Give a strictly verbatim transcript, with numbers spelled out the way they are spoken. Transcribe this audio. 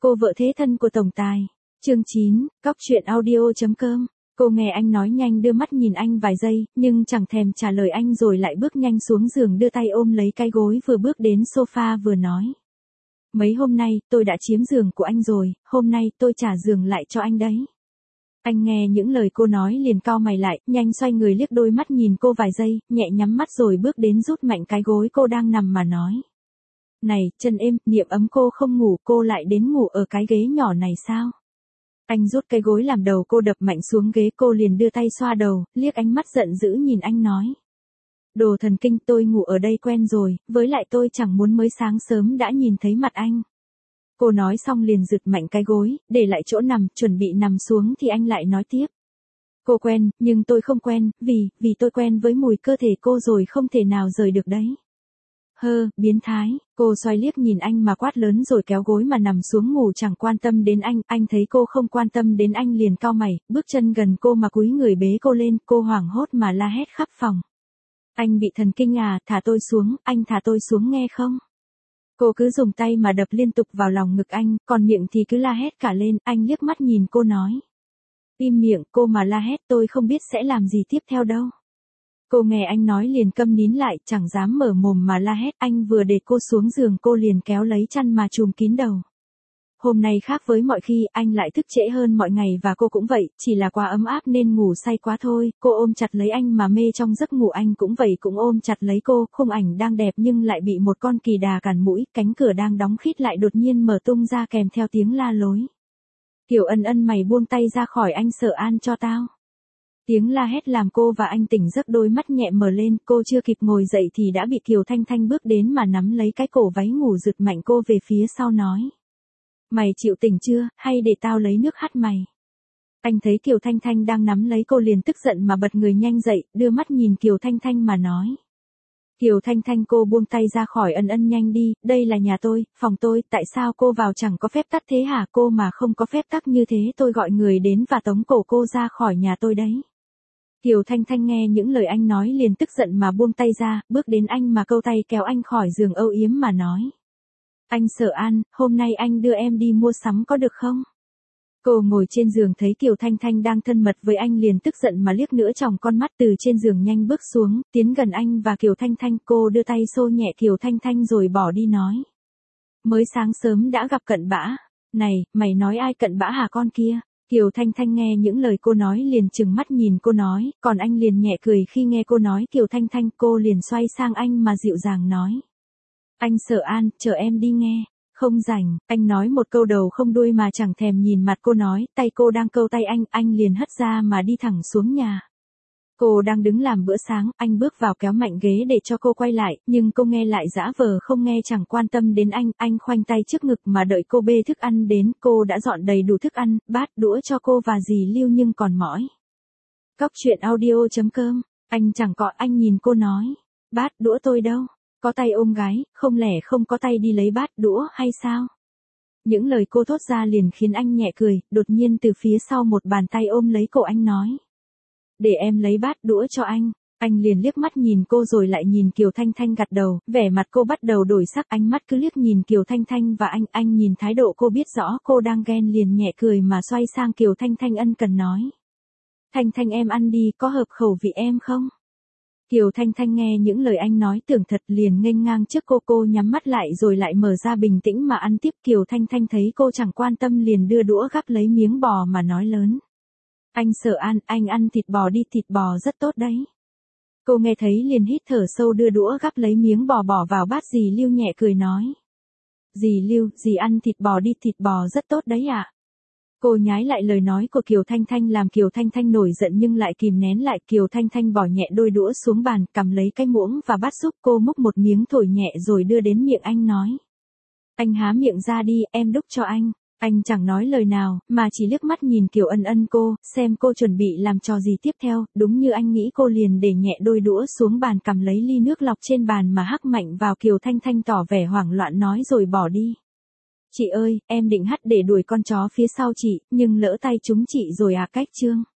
Cô vợ thế thân của tổng tài. Chương chín, cóc truyện audio chấm com. Cô nghe anh nói nhanh đưa mắt nhìn anh vài giây, nhưng chẳng thèm trả lời anh rồi lại bước nhanh xuống giường đưa tay ôm lấy cái gối vừa bước đến sofa vừa nói. Mấy hôm nay, tôi đã chiếm giường của anh rồi, hôm nay tôi trả giường lại cho anh đấy. Anh nghe những lời cô nói liền cau mày lại, nhanh xoay người liếc đôi mắt nhìn cô vài giây, nhẹ nhắm mắt rồi bước đến rút mạnh cái gối cô đang nằm mà nói. Này, chân êm, Niệm ấm cô không ngủ, cô lại đến ngủ ở cái ghế nhỏ này sao? Anh rút cái gối làm đầu cô đập mạnh xuống ghế, cô liền đưa tay xoa đầu, liếc ánh mắt giận dữ nhìn anh nói. Đồ thần kinh, tôi ngủ ở đây quen rồi, với lại tôi chẳng muốn mới sáng sớm đã nhìn thấy mặt anh. Cô nói xong liền giật mạnh cái gối, để lại chỗ nằm, chuẩn bị nằm xuống thì anh lại nói tiếp. Cô quen, nhưng tôi không quen, vì, vì tôi quen với mùi cơ thể cô rồi không thể nào rời được đấy. Hơ, biến thái, cô xoay liếc nhìn anh mà quát lớn rồi kéo gối mà nằm xuống ngủ chẳng quan tâm đến anh, anh thấy cô không quan tâm đến anh liền cau mày, bước chân gần cô mà cúi người bế cô lên, cô hoảng hốt mà la hét khắp phòng. Anh bị thần kinh à, thả tôi xuống, anh thả tôi xuống nghe không? Cô cứ dùng tay mà đập liên tục vào lòng ngực anh, còn miệng thì cứ la hét cả lên, anh liếc mắt nhìn cô nói. Im miệng, cô mà la hét tôi không biết sẽ làm gì tiếp theo đâu. Cô nghe anh nói liền câm nín lại, chẳng dám mở mồm mà la hét, anh vừa để cô xuống giường cô liền kéo lấy chăn mà trùm kín đầu. Hôm nay khác với mọi khi, anh lại thức trễ hơn mọi ngày và cô cũng vậy, chỉ là quá ấm áp nên ngủ say quá thôi, cô ôm chặt lấy anh mà mê trong giấc ngủ, anh cũng vậy cũng ôm chặt lấy cô, khung ảnh đang đẹp nhưng lại bị một con kỳ đà cản mũi, cánh cửa đang đóng khít lại đột nhiên mở tung ra kèm theo tiếng la lối. Kiều Ân Ân mày buông tay ra khỏi anh, Sở An cho tao. Tiếng la hét làm cô và anh tỉnh giấc, đôi mắt nhẹ mở lên, cô chưa kịp ngồi dậy thì đã bị Kiều Thanh Thanh bước đến mà nắm lấy cái cổ váy ngủ giật mạnh cô về phía sau nói. Mày chịu tỉnh chưa, hay để tao lấy nước hắt mày? Anh thấy Kiều Thanh Thanh đang nắm lấy cô liền tức giận mà bật người nhanh dậy, đưa mắt nhìn Kiều Thanh Thanh mà nói. Kiều Thanh Thanh, cô buông tay ra khỏi Ân Ân nhanh đi, đây là nhà tôi, phòng tôi, tại sao cô vào chẳng có phép tắc thế hả? Cô mà không có phép tắc như thế tôi gọi người đến và tống cổ cô ra khỏi nhà tôi đấy. Kiều Thanh Thanh nghe những lời anh nói liền tức giận mà buông tay ra, bước đến anh mà câu tay kéo anh khỏi giường âu yếm mà nói. Anh Sở An, hôm nay anh đưa em đi mua sắm có được không? Cô ngồi trên giường thấy Kiều Thanh Thanh đang thân mật với anh liền tức giận mà liếc nữa tròng con mắt từ trên giường nhanh bước xuống, tiến gần anh và Kiều Thanh Thanh, cô đưa tay xô nhẹ Kiều Thanh Thanh rồi bỏ đi nói. Mới sáng sớm đã gặp cặn bã, này, mày nói ai cặn bã hả con kia? Kiều Thanh Thanh nghe những lời cô nói liền trừng mắt nhìn cô nói, còn anh liền nhẹ cười khi nghe cô nói Kiều Thanh Thanh, cô liền xoay sang anh mà dịu dàng nói. Anh Sở An, chờ em đi nghe. Không rảnh, anh nói một câu đầu không đuôi mà chẳng thèm nhìn mặt cô nói, tay cô đang câu tay anh, anh liền hất ra mà đi thẳng xuống nhà. Cô đang đứng làm bữa sáng, anh bước vào kéo mạnh ghế để cho cô quay lại, nhưng cô nghe lại dã vờ không nghe chẳng quan tâm đến anh, anh khoanh tay trước ngực mà đợi cô bê thức ăn đến, cô đã dọn đầy đủ thức ăn, bát đũa cho cô và dì Lưu nhưng còn mỏi. Cóc truyện audio chấm com, anh chẳng có, anh nhìn cô nói, bát đũa tôi đâu? Có tay ôm gái, không lẽ không có tay đi lấy bát đũa hay sao? Những lời cô thốt ra liền khiến anh nhẹ cười, đột nhiên từ phía sau một bàn tay ôm lấy cổ anh nói. Để em lấy bát đũa cho anh. Anh liền liếc mắt nhìn cô rồi lại nhìn Kiều Thanh Thanh gật đầu, vẻ mặt cô bắt đầu đổi sắc, ánh mắt cứ liếc nhìn Kiều Thanh Thanh và anh, anh nhìn thái độ cô biết rõ cô đang ghen liền nhẹ cười mà xoay sang Kiều Thanh Thanh ân cần nói. Thanh Thanh em ăn đi, có hợp khẩu vị em không? Kiều Thanh Thanh nghe những lời anh nói tưởng thật liền nghênh ngang trước cô, cô nhắm mắt lại rồi lại mở ra bình tĩnh mà ăn tiếp. Kiều Thanh Thanh thấy cô chẳng quan tâm liền đưa đũa gắp lấy miếng bò mà nói lớn. Anh Sở An, anh ăn thịt bò đi, thịt bò rất tốt đấy. Cô nghe thấy liền hít thở sâu đưa đũa gắp lấy miếng bò bỏ vào bát, dì Lưu nhẹ cười nói. Dì Lưu, dì ăn thịt bò đi, thịt bò rất tốt đấy ạ. À? Cô nhái lại lời nói của Kiều Thanh Thanh làm Kiều Thanh Thanh nổi giận nhưng lại kìm nén lại. Kiều Thanh Thanh bỏ nhẹ đôi đũa xuống bàn, cầm lấy cái muỗng và bát giúp cô múc một miếng thổi nhẹ rồi đưa đến miệng anh nói. Anh há miệng ra đi, em đút cho anh. Anh chẳng nói lời nào, mà chỉ liếc mắt nhìn Kiều Ân Ân cô, xem cô chuẩn bị làm trò gì tiếp theo, đúng như anh nghĩ cô liền để nhẹ đôi đũa xuống bàn cầm lấy ly nước lọc trên bàn mà hắc mạnh vào. Kiều Thanh Thanh tỏ vẻ hoảng loạn nói rồi bỏ đi. Chị ơi, em định hắt để đuổi con chó phía sau chị, nhưng lỡ tay chúng chị rồi à, cách chương.